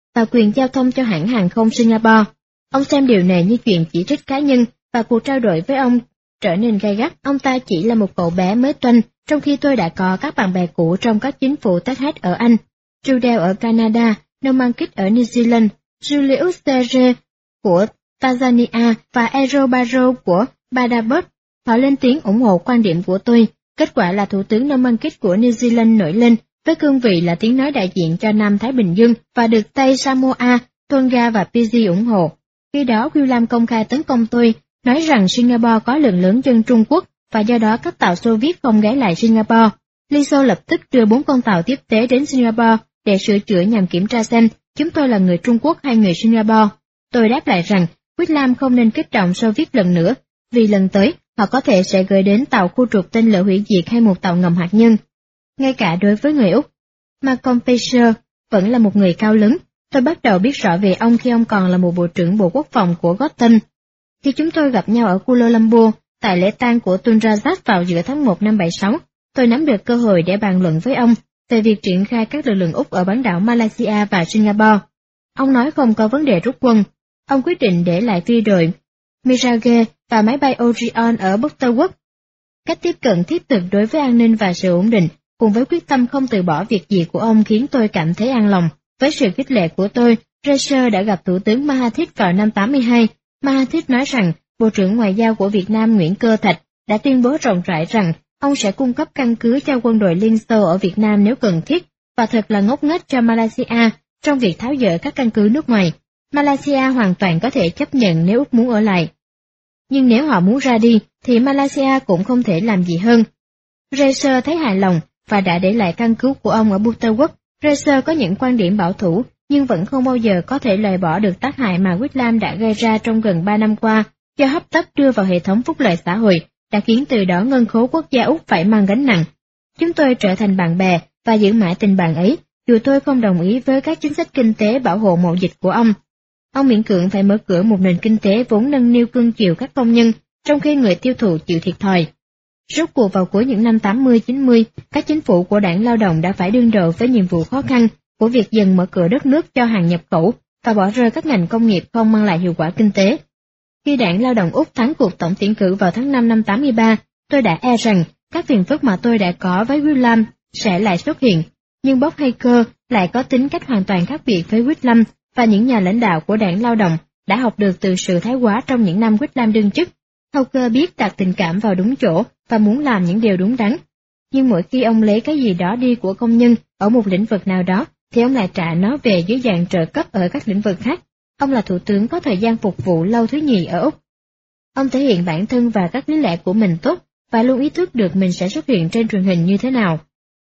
A: và quyền giao thông cho hãng hàng không Singapore. Ông xem điều này như chuyện chỉ trích cá nhân và cuộc trao đổi với ông trở nên gay gắt. Ông ta chỉ là một cậu bé mới toanh, trong khi tôi đã có các bạn bè cũ trong các chính phủ TH ở Anh, Trudell ở Canada, Norman Kit ở New Zealand, Julius Terre của Tanzania và Ero Barrow của Barbados. Họ lên tiếng ủng hộ quan điểm của tôi. Kết quả là Thủ tướng Norman Kit của New Zealand nổi lên với cương vị là tiếng nói đại diện cho Nam Thái Bình Dương và được Tây Samoa, Tonga và Fiji ủng hộ. Khi đó William công khai tấn công tôi, nói rằng Singapore có lượng lớn dân Trung Quốc và do đó các tàu Xô Viết không ghé lại Singapore. Liên Xô lập tức đưa 4 con tàu tiếp tế đến Singapore để sửa chữa nhằm kiểm tra xem chúng tôi là người Trung Quốc hay người Singapore. Tôi đáp lại rằng William không nên kích động Xô Viết lần nữa, vì lần tới họ có thể sẽ gửi đến tàu khu trục tên lửa hủy diệt hay một tàu ngầm hạt nhân. Ngay cả đối với người Úc, Malcolm Fraser vẫn là một người cao lớn. Tôi bắt đầu biết rõ về ông khi ông còn là một bộ trưởng Bộ Quốc phòng của Gotham. Khi chúng tôi gặp nhau ở Kuala Lumpur tại lễ tang của Tun Razak vào giữa tháng 1 năm 76, tôi nắm được cơ hội để bàn luận với ông về việc triển khai các lực lượng Úc ở bán đảo Malaysia và Singapore. Ông nói không có vấn đề rút quân. Ông quyết định để lại phi đội Mirage và máy bay Orion ở Butterworth. Cách tiếp cận thiết thực đối với an ninh và sự ổn định, cùng với quyết tâm không từ bỏ việc gì của ông khiến tôi cảm thấy an lòng. Với sự khích lệ của tôi, Fraser đã gặp Thủ tướng Mahathir vào năm 82. Mahathir nói rằng Bộ trưởng Ngoại giao của Việt Nam Nguyễn Cơ Thạch đã tuyên bố rộng rãi rằng ông sẽ cung cấp căn cứ cho quân đội Liên Xô ở Việt Nam nếu cần thiết, và thật là ngốc nghếch cho Malaysia trong việc tháo dỡ các căn cứ nước ngoài. Malaysia hoàn toàn có thể chấp nhận nếu Úc muốn ở lại. Nhưng nếu họ muốn ra đi, thì Malaysia cũng không thể làm gì hơn. Fraser thấy hài lòng và đã để lại căn cứ của ông ở Butterworth. Fraser có những quan điểm bảo thủ, nhưng vẫn không bao giờ có thể loại bỏ được tác hại mà Whitlam đã gây ra trong gần 3 năm qua, do hấp tấp đưa vào hệ thống phúc lợi xã hội, đã khiến từ đó ngân khố quốc gia Úc phải mang gánh nặng. Chúng tôi trở thành bạn bè và giữ mãi tình bạn ấy, dù tôi không đồng ý với các chính sách kinh tế bảo hộ mậu dịch của ông. Ông miễn cưỡng phải mở cửa một nền kinh tế vốn nâng niu cưng chiều các công nhân, trong khi người tiêu thụ chịu thiệt thòi. Rốt cuộc vào cuối những năm 80-90, các chính phủ của Đảng Lao động đã phải đương đầu với nhiệm vụ khó khăn của việc dần mở cửa đất nước cho hàng nhập khẩu và bỏ rơi các ngành công nghiệp không mang lại hiệu quả kinh tế. Khi Đảng Lao động Úc thắng cuộc tổng tuyển cử vào tháng 5 năm 83, tôi đã e rằng các phiền phức mà tôi đã có với Whitlam sẽ lại xuất hiện, nhưng Bob Hager lại có tính cách hoàn toàn khác biệt với Whitlam, và những nhà lãnh đạo của Đảng Lao động đã học được từ sự thái quá trong những năm Whitlam đương chức. Hager biết đặt tình cảm vào đúng chỗ và muốn làm những điều đúng đắn. Nhưng mỗi khi ông lấy cái gì đó đi của công nhân ở một lĩnh vực nào đó, thì ông lại trả nó về dưới dạng trợ cấp ở các lĩnh vực khác. Ông là thủ tướng có thời gian phục vụ lâu thứ nhì ở Úc. Ông thể hiện bản thân và các lý lẽ của mình tốt, và luôn ý thức được mình sẽ xuất hiện trên truyền hình như thế nào.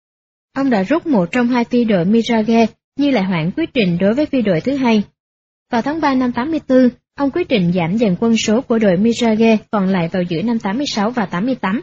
A: Ông đã rút một trong 2 phi đội Mirage, nhưng lại hoãn quyết định đối với phi đội thứ hai. Vào tháng 3 năm 84, ông quyết định giảm dần quân số của đội Mirage còn lại vào giữa năm 86 và 88.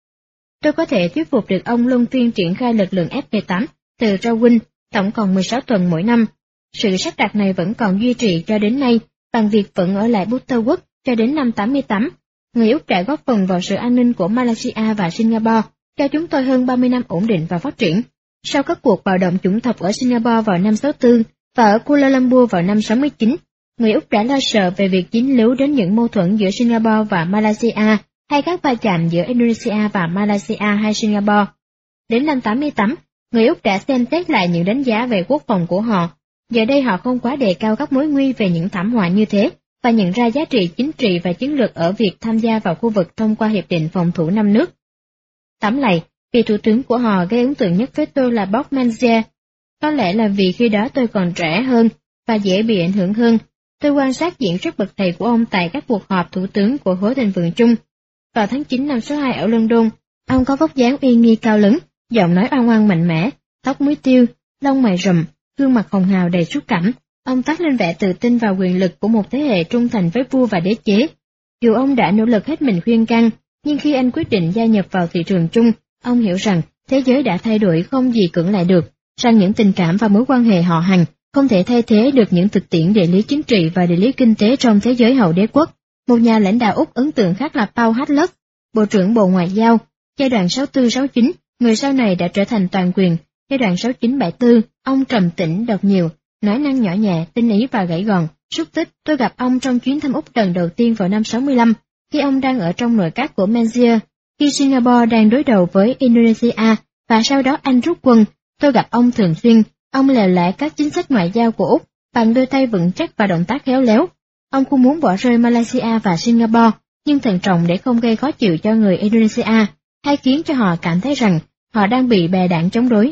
A: Tôi có thể thuyết phục được ông luân phiên triển khai lực lượng F-18 từ Darwin, tổng cộng 16 tuần mỗi năm. Sự sắp đặt này vẫn còn duy trì cho đến nay, bằng việc vẫn ở lại Butterworth cho đến năm 88. Người Úc đã góp phần vào sự an ninh của Malaysia và Singapore, cho chúng tôi hơn 30 năm ổn định và phát triển. Sau các cuộc bạo động chủng tộc ở Singapore vào năm 64 và ở Kuala Lumpur vào năm 69, người Úc đã lo sợ về việc dính líu đến những mâu thuẫn giữa Singapore và Malaysia, hay các va chạm giữa Indonesia và Malaysia hay Singapore. Đến năm 88, người Úc đã xem xét lại những đánh giá về quốc phòng của họ. Giờ đây họ không quá đề cao các mối nguy về những thảm họa như thế, và nhận ra giá trị chính trị và chiến lược ở việc tham gia vào khu vực thông qua Hiệp định Phòng thủ 5 nước. Tóm lại, vị thủ tướng của họ gây ấn tượng nhất với tôi là Bob Manziel. Có lẽ là vì khi đó tôi còn trẻ hơn và dễ bị ảnh hưởng hơn. Tôi quan sát diễn rất bậc thầy của ông tại các cuộc họp thủ tướng của Khối Thịnh Vượng Chung. Vào tháng 9 năm số 2 ở London, ông có vóc dáng uy nghi cao lớn, giọng nói oang oang mạnh mẽ, tóc muối tiêu, lông mày rậm, gương mặt hồng hào đầy xúc cảm. Ông toát lên vẻ tự tin vào quyền lực của một thế hệ trung thành với vua và đế chế. Dù ông đã nỗ lực hết mình khuyên can, nhưng khi anh quyết định gia nhập vào thị trường chung, ông hiểu rằng thế giới đã thay đổi không gì cưỡng lại được, rằng những tình cảm và mối quan hệ họ hàng không thể thay thế được những thực tiễn địa lý chính trị và địa lý kinh tế trong thế giới hậu đế quốc. Một nhà lãnh đạo Úc ấn tượng khác là Paul Hatlett, Bộ trưởng Bộ Ngoại giao, giai đoạn 64-69, người sau này đã trở thành toàn quyền. Giai đoạn 69-74, ông trầm tĩnh, đọc nhiều, nói năng nhỏ nhẹ, tinh ý và gãy gọn. Xúc tích, tôi gặp ông trong chuyến thăm Úc lần đầu tiên vào năm 65, khi ông đang ở trong nội các của Malaysia, khi Singapore đang đối đầu với Indonesia, và sau đó Anh rút quân. Tôi gặp ông thường xuyên, ông lèo lái các chính sách ngoại giao của Úc bằng đôi tay vững chắc và động tác khéo léo. Ông không muốn bỏ rơi Malaysia và Singapore, nhưng thận trọng để không gây khó chịu cho người Indonesia, hay khiến cho họ cảm thấy rằng họ đang bị bè đảng chống đối.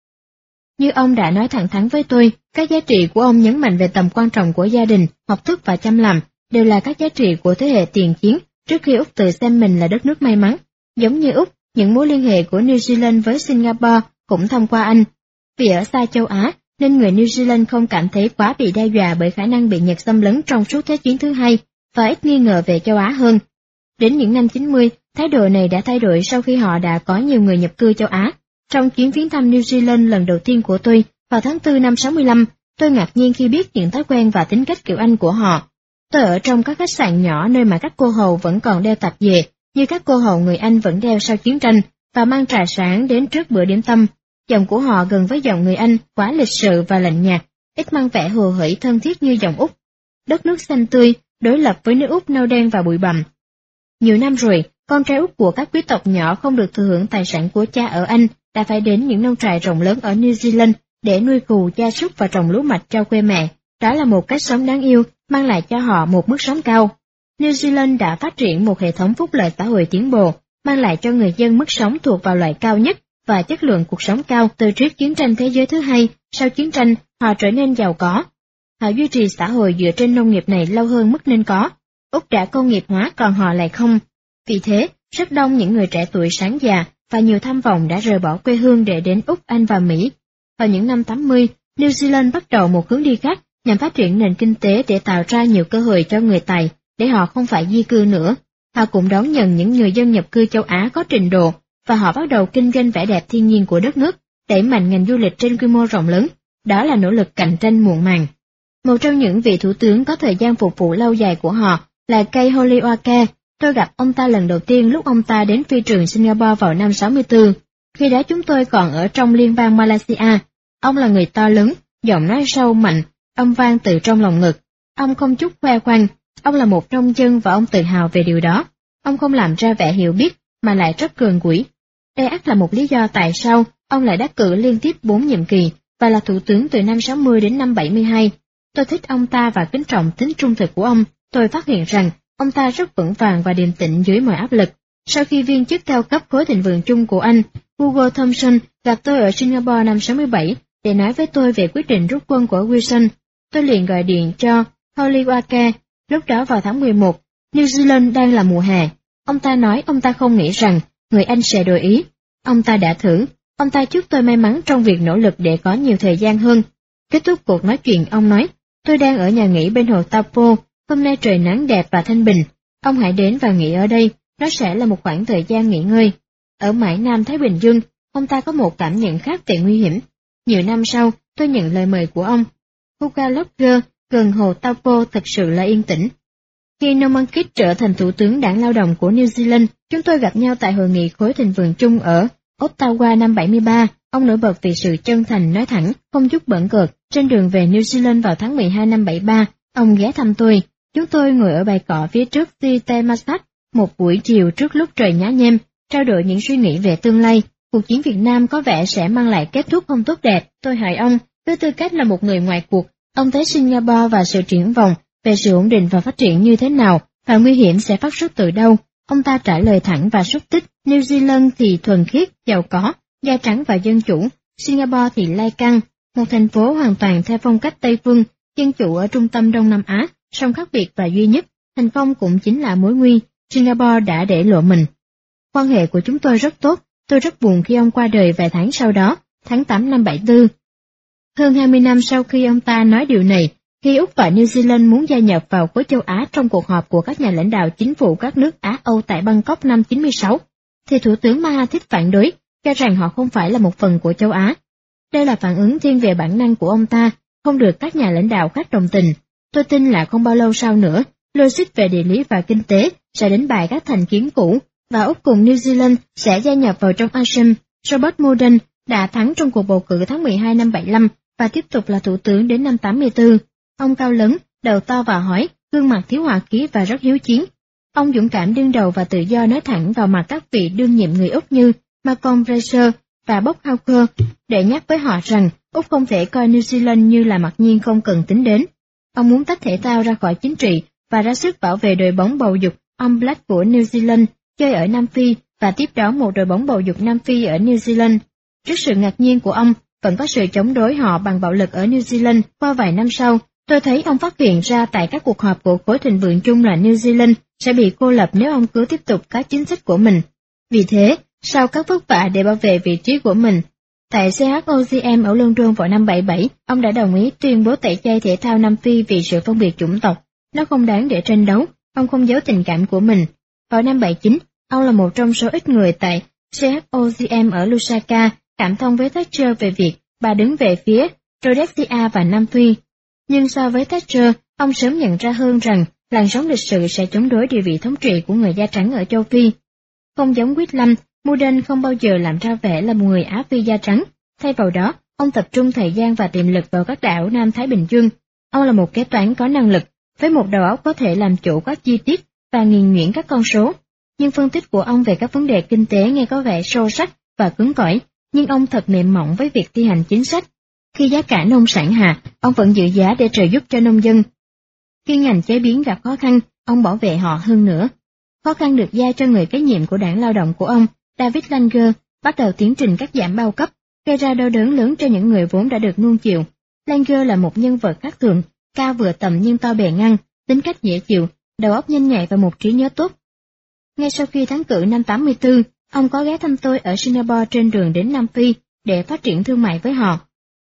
A: Như ông đã nói thẳng thắn với tôi, các giá trị của ông nhấn mạnh về tầm quan trọng của gia đình, học thức và chăm làm, đều là các giá trị của thế hệ tiền chiến, trước khi Úc tự xem mình là đất nước may mắn. Giống như Úc, những mối liên hệ của New Zealand với Singapore cũng thông qua Anh. Vì ở xa châu Á, nên người New Zealand không cảm thấy quá bị đe dọa bởi khả năng bị Nhật xâm lấn trong suốt Thế chiến thứ hai, và ít nghi ngờ về châu Á hơn. Đến những năm 90, thái độ này đã thay đổi sau khi họ đã có nhiều người nhập cư châu Á. Trong chuyến viếng thăm New Zealand lần đầu tiên của tôi, vào tháng 4 năm 65, tôi ngạc nhiên khi biết những thói quen và tính cách kiểu Anh của họ. Tôi ở trong các khách sạn nhỏ nơi mà các cô hầu vẫn còn đeo tạp dề, như các cô hầu người Anh vẫn đeo sau chiến tranh, và mang trà sáng đến trước bữa điểm tâm. Giọng của họ gần với giọng người Anh, quá lịch sự và lạnh nhạt, ít mang vẻ hồ hởi thân thiết như giọng Úc. Đất nước xanh tươi, đối lập với nước Úc nâu đen và bụi bặm. Nhiều năm rồi, con trai út của các quý tộc nhỏ không được thừa hưởng tài sản của cha ở Anh, đã phải đến những nông trại rộng lớn ở New Zealand để nuôi cừu, gia súc và trồng lúa mạch cho quê mẹ. Đó là một cách sống đáng yêu, mang lại cho họ một mức sống cao. New Zealand đã phát triển một hệ thống phúc lợi xã hội tiến bộ, mang lại cho người dân mức sống thuộc vào loại cao nhất và chất lượng cuộc sống cao từ trước chiến tranh thế giới thứ hai. Sau chiến tranh, họ trở nên giàu có. Họ duy trì xã hội dựa trên nông nghiệp này lâu hơn mức nên có. Úc đã công nghiệp hóa còn họ lại không. Vì thế, rất đông những người trẻ tuổi sáng già và nhiều tham vọng đã rời bỏ quê hương để đến Úc, Anh và Mỹ. Vào những năm 80, New Zealand bắt đầu một hướng đi khác nhằm phát triển nền kinh tế để tạo ra nhiều cơ hội cho người Tài, để họ không phải di cư nữa. Họ cũng đón nhận những người dân nhập cư châu Á có trình độ, và họ bắt đầu kinh doanh vẻ đẹp thiên nhiên của đất nước, đẩy mạnh ngành du lịch trên quy mô rộng lớn. Đó là nỗ lực cạnh tranh muộn màng. Một trong những vị thủ tướng có thời gian phục vụ lâu dài của họ là Kay Holliwake. Tôi gặp ông ta lần đầu tiên lúc ông ta đến phi trường Singapore vào năm 64. Khi đó chúng tôi còn ở trong liên bang Malaysia. Ông là người to lớn, giọng nói sâu mạnh, âm vang từ trong lòng ngực. Ông không chút khoe khoang, ông là một nông dân và ông tự hào về điều đó. Ông không làm ra vẻ hiểu biết, mà lại rất gần gũi. Đây ắt là một lý do tại sao ông lại đắc cử liên tiếp 4 nhiệm kỳ, và là thủ tướng từ năm 60 đến năm 72. Tôi thích ông ta và kính trọng tính trung thực của ông. Tôi phát hiện rằng ông ta rất vững vàng và điềm tĩnh dưới mọi áp lực. Sau khi viên chức cao cấp khối thịnh vượng chung của Anh, Hugo Thompson, gặp tôi ở Singapore năm 67 để nói với tôi về quyết định rút quân của Wilson, tôi liền gọi điện cho Holliwake. Lúc đó vào tháng 11, New Zealand đang là mùa hè. Ông ta nói ông ta không nghĩ rằng người Anh sẽ đổi ý. Ông ta đã thử. Ông ta chúc tôi may mắn trong việc nỗ lực để có nhiều thời gian hơn. Kết thúc cuộc nói chuyện, ông nói, tôi đang ở nhà nghỉ bên hồ Taupo, hôm nay trời nắng đẹp và thanh bình. Ông hãy đến và nghỉ ở đây, nó sẽ là một khoảng thời gian nghỉ ngơi. Ở mãi Nam Thái Bình Dương, ông ta có một cảm nhận khác về nguy hiểm. Nhiều năm sau, tôi nhận lời mời của ông. Hugalogger, gần hồ Taupo thực sự là yên tĩnh. Khi Norman Kidd trở thành thủ tướng Đảng Lao động của New Zealand, chúng tôi gặp nhau tại hội nghị khối thịnh vượng chung ở Ottawa năm 73. Ông nổi bật vì sự chân thành, nói thẳng, không chút bỡn cợt. Trên đường về New Zealand vào tháng 12 năm 73, ông ghé thăm tôi. Chúng tôi ngồi ở bãi cỏ phía trước Temasak một buổi chiều trước lúc trời nhá nhem, trao đổi những suy nghĩ về tương lai. Cuộc chiến Việt Nam có vẻ sẽ mang lại kết thúc không tốt đẹp. Tôi hỏi ông, với tư cách là một người ngoài cuộc, ông thấy Singapore và sự triển vọng về sự ổn định và phát triển như thế nào, và nguy hiểm sẽ phát xuất từ đâu? Ông ta trả lời thẳng và xúc tích. New Zealand thì thuần khiết, giàu có, da trắng và dân chủ. Singapore thì lai căng, một thành phố hoàn toàn theo phong cách Tây phương, dân chủ ở trung tâm Đông Nam Á, song khác biệt và duy nhất. Thành công cũng chính là mối nguy. Singapore đã để lộ mình. Quan hệ của chúng tôi rất tốt. Tôi rất buồn khi ông qua đời vài tháng sau đó, tháng 8 năm 74. Hơn 20 năm sau khi ông ta nói điều này, khi Úc và New Zealand muốn gia nhập vào khối châu Á trong cuộc họp của các nhà lãnh đạo chính phủ các nước Á-Âu tại Bangkok năm 96, thì Thủ tướng Mahathir phản đối, cho rằng họ không phải là một phần của châu Á. Đây là phản ứng thiên về bản năng của ông ta, không được các nhà lãnh đạo khác đồng tình. Tôi tin là không bao lâu sau nữa, logic về địa lý và kinh tế sẽ đánh bại các thành kiến cũ, và Úc cùng New Zealand sẽ gia nhập vào trong ASEAN. Robert Morden đã thắng trong cuộc bầu cử tháng 12 năm 75 và tiếp tục là thủ tướng đến năm 84. Ông cao lớn, đầu to và hỏi, gương mặt thiếu hòa khí và rất hiếu chiến. Ông dũng cảm đương đầu và tự do nói thẳng vào mặt các vị đương nhiệm người Úc như Malcolm Fraser và Bob Hawke để nhắc với họ rằng Úc không thể coi New Zealand như là mặc nhiên không cần tính đến. Ông muốn tách thể thao ra khỏi chính trị và ra sức bảo vệ đội bóng bầu dục All Black của New Zealand chơi ở Nam Phi và tiếp đón một đội bóng bầu dục Nam Phi ở New Zealand. Trước sự ngạc nhiên của ông, vẫn có sự chống đối họ bằng bạo lực ở New Zealand. Qua vài năm sau, tôi thấy ông phát hiện ra tại các cuộc họp của khối thịnh vượng chung là New Zealand sẽ bị cô lập nếu ông cứ tiếp tục các chính sách của mình. Vì thế, sau các vất vả để bảo vệ vị trí của mình, tại CHOGM ở London vào năm 77, ông đã đồng ý tuyên bố tẩy chay thể thao Nam Phi vì sự phân biệt chủng tộc. Nó không đáng để tranh đấu, ông không giấu tình cảm của mình. Vào năm 79, ông là một trong số ít người tại CHOGM ở Lusaka cảm thông với Thatcher về việc bà đứng về phía Rhodesia và Nam Phi. Nhưng so với Thatcher, ông sớm nhận ra hơn rằng làn sóng lịch sử sẽ chống đối địa vị thống trị của người da trắng ở châu Phi. Không giống Whitlam, Muden không bao giờ làm ra vẻ là một người Á Phi da trắng. Thay vào đó, ông tập trung thời gian và tiềm lực vào các đảo Nam Thái Bình Dương. Ông là một kế toán có năng lực, với một đầu óc có thể làm chủ các chi tiết và nghiền nhuyễn các con số. Nhưng phân tích của ông về các vấn đề kinh tế nghe có vẻ sâu sắc và cứng cỏi, nhưng ông thật mềm mỏng với việc thi hành chính sách. Khi giá cả nông sản hạ, ông vẫn giữ giá để trợ giúp cho nông dân. Khi ngành chế biến gặp khó khăn, ông bảo vệ họ hơn nữa. Khó khăn được giao cho người kế nhiệm của đảng lao động của ông, David Langer, bắt đầu tiến trình cắt giảm bao cấp, gây ra đau đớn lớn cho những người vốn đã được nuông chiều. Langer là một nhân vật khác thường, cao vừa tầm nhưng to bề ngang, tính cách dễ chịu, đầu óc nhanh nhạy và một trí nhớ tốt. Ngay sau khi thắng cử năm 84, ông có ghé thăm tôi ở Singapore trên đường đến Nam Phi để phát triển thương mại với họ.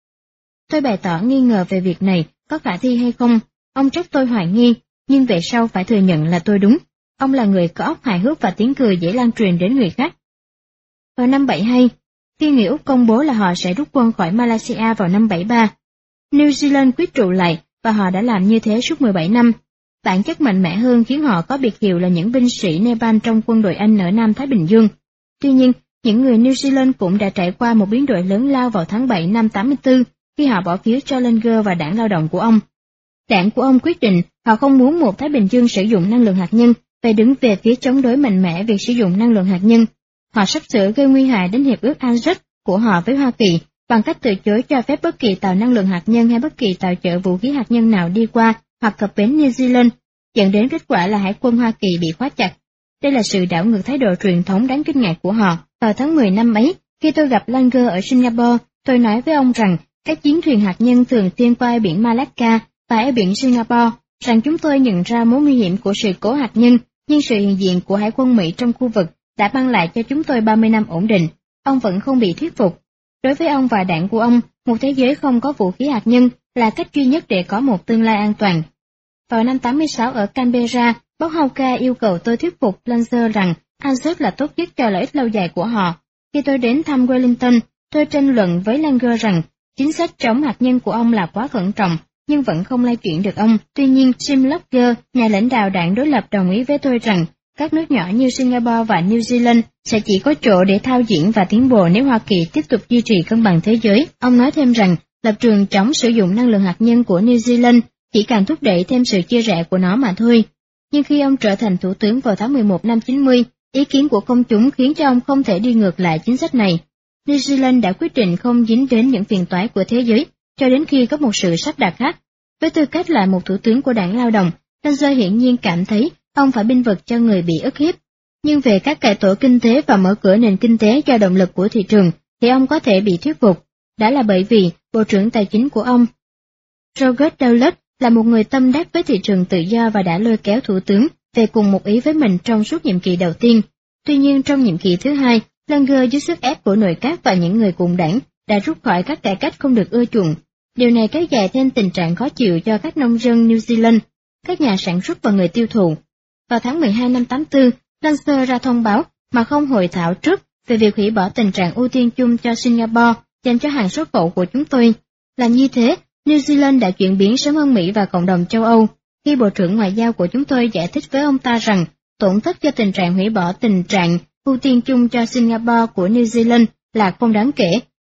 A: Tôi bày tỏ nghi ngờ về việc này có khả thi hay không. Ông trách tôi hoài nghi, nhưng về sau phải thừa nhận là tôi đúng. Ông là người có óc hài hước và tiếng cười dễ lan truyền đến người khác. Vào năm 72, khi người Úc công bố là họ sẽ rút quân khỏi Malaysia vào năm 73, New Zealand quyết trụ lại và họ đã làm như thế suốt 17 năm. Bản chất mạnh mẽ hơn khiến họ có biệt hiệu là những binh sĩ Nepal trong quân đội Anh ở Nam Thái Bình Dương. Tuy nhiên, những người New Zealand cũng đã trải qua một biến đổi lớn lao vào tháng 7 năm 84 khi họ bỏ phiếu cho Langer và đảng lao động của ông. Đảng của ông quyết định họ không muốn một Thái Bình Dương sử dụng năng lượng hạt nhân, phải đứng về phía chống đối mạnh mẽ việc sử dụng năng lượng hạt nhân. Họ sắp sửa gây nguy hại đến hiệp ước ANZUS của họ với Hoa Kỳ bằng cách từ chối cho phép bất kỳ tàu năng lượng hạt nhân hay bất kỳ tàu chở vũ khí hạt nhân nào đi qua hoặc cập bến New Zealand, dẫn đến kết quả là hải quân Hoa Kỳ bị khóa chặt. Đây là sự đảo ngược thái độ truyền thống đáng kinh ngạc của họ. Vào tháng 10 năm ấy, khi tôi gặp Langer ở Singapore, tôi nói với ông rằng các chiến thuyền hạt nhân thường xuyên qua biển Malacca và ở biển Singapore, rằng chúng tôi nhận ra mối nguy hiểm của sự cố hạt nhân, nhưng sự hiện diện của hải quân Mỹ trong khu vực đã mang lại cho chúng tôi 30 năm ổn định. Ông vẫn không bị thuyết phục. Đối với ông và đảng của ông, một thế giới không có vũ khí hạt nhân là cách duy nhất để có một tương lai an toàn. Vào năm 86 ở Canberra, Bob Hawke yêu cầu tôi thuyết phục Langer rằng ANZUS là tốt nhất cho lợi ích lâu dài của họ. Khi tôi đến thăm Wellington, tôi tranh luận với Langer rằng chính sách chống hạt nhân của ông là quá cẩn trọng, nhưng vẫn không lay chuyển được ông. Tuy nhiên, Jim Lockyer, nhà lãnh đạo đảng đối lập đồng ý với tôi rằng các nước nhỏ như Singapore và New Zealand sẽ chỉ có chỗ để thao diễn và tiến bộ nếu Hoa Kỳ tiếp tục duy trì cân bằng thế giới. Ông nói thêm rằng lập trường chống sử dụng năng lượng hạt nhân của New Zealand chỉ càng thúc đẩy thêm sự chia rẽ của nó mà thôi. Nhưng khi ông trở thành thủ tướng vào tháng 11 năm 90, ý kiến của công chúng khiến cho ông không thể đi ngược lại chính sách này. New Zealand đã quyết định không dính đến những phiền toái của thế giới cho đến khi có một sự sắp đặt khác. Với tư cách là một thủ tướng của đảng lao động, Langer hiển nhiên cảm thấy ông phải bênh vực cho người bị ức hiếp. Nhưng về các cải tổ kinh tế và mở cửa nền kinh tế cho động lực của thị trường, thì ông có thể bị thuyết phục. Đã là bởi vì Bộ trưởng Tài chính của ông, Roger Dulles, là một người tâm đắc với thị trường tự do và đã lôi kéo thủ tướng về cùng một ý với mình trong suốt nhiệm kỳ đầu tiên. Tuy nhiên trong nhiệm kỳ thứ hai, Langer dưới sức ép của nội các và những người cùng đảng đã rút khỏi các cải cách không được ưa chuộng. Điều này kéo dài thêm tình trạng khó chịu cho các nông dân New Zealand, các nhà sản xuất và người tiêu thụ. Vào tháng 12 năm 84, Langer ra thông báo mà không hội thảo trước về việc hủy bỏ tình trạng ưu tiên chung cho Singapore dành cho hàng xuất khẩu của chúng tôi. Làm như thế, New Zealand đã chuyển biến sớm hơn Mỹ và cộng đồng châu Âu. Khi Bộ trưởng Ngoại giao của chúng tôi giải thích với ông ta rằng tổn thất cho tình trạng hủy bỏ tình trạng ưu tiên chung cho Singapore của New Zealand là không đáng kể,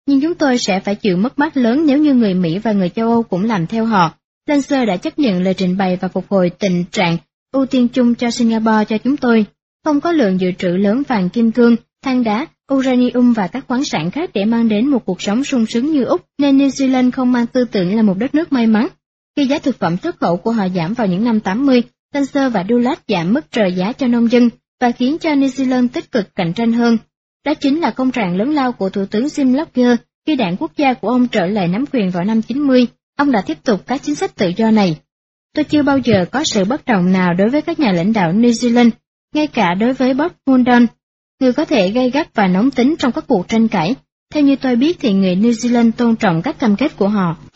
A: nhưng chúng tôi sẽ phải chịu mất mát lớn nếu như người Mỹ và người châu Âu cũng làm theo họ. Lancer đã chấp nhận lời trình bày và phục hồi tình trạng ưu tiên chung cho Singapore cho chúng tôi. Không có lượng dự trữ lớn vàng kim cương, than đá, uranium và các khoáng sản khác để mang đến một cuộc sống sung sướng như Úc, nên New Zealand không mang tư tưởng là một đất nước may mắn. Khi giá thực phẩm xuất khẩu của họ giảm vào những năm 80, Lancer và Dulles giảm mức trời giá cho nông dân và khiến cho New Zealand tích cực cạnh tranh hơn. Đó chính là công trạng lớn lao của Thủ tướng Jim Lockyer khi đảng quốc gia của ông trở lại nắm quyền vào năm 90. Ông đã tiếp tục các chính sách tự do này. Tôi chưa bao giờ có sự bất đồng nào đối với các nhà lãnh đạo New Zealand, ngay cả đối với Bob Hawthorne, người có thể gay gắt và nóng tính trong các cuộc tranh cãi. Theo như tôi biết thì người New Zealand tôn trọng các cam kết của họ.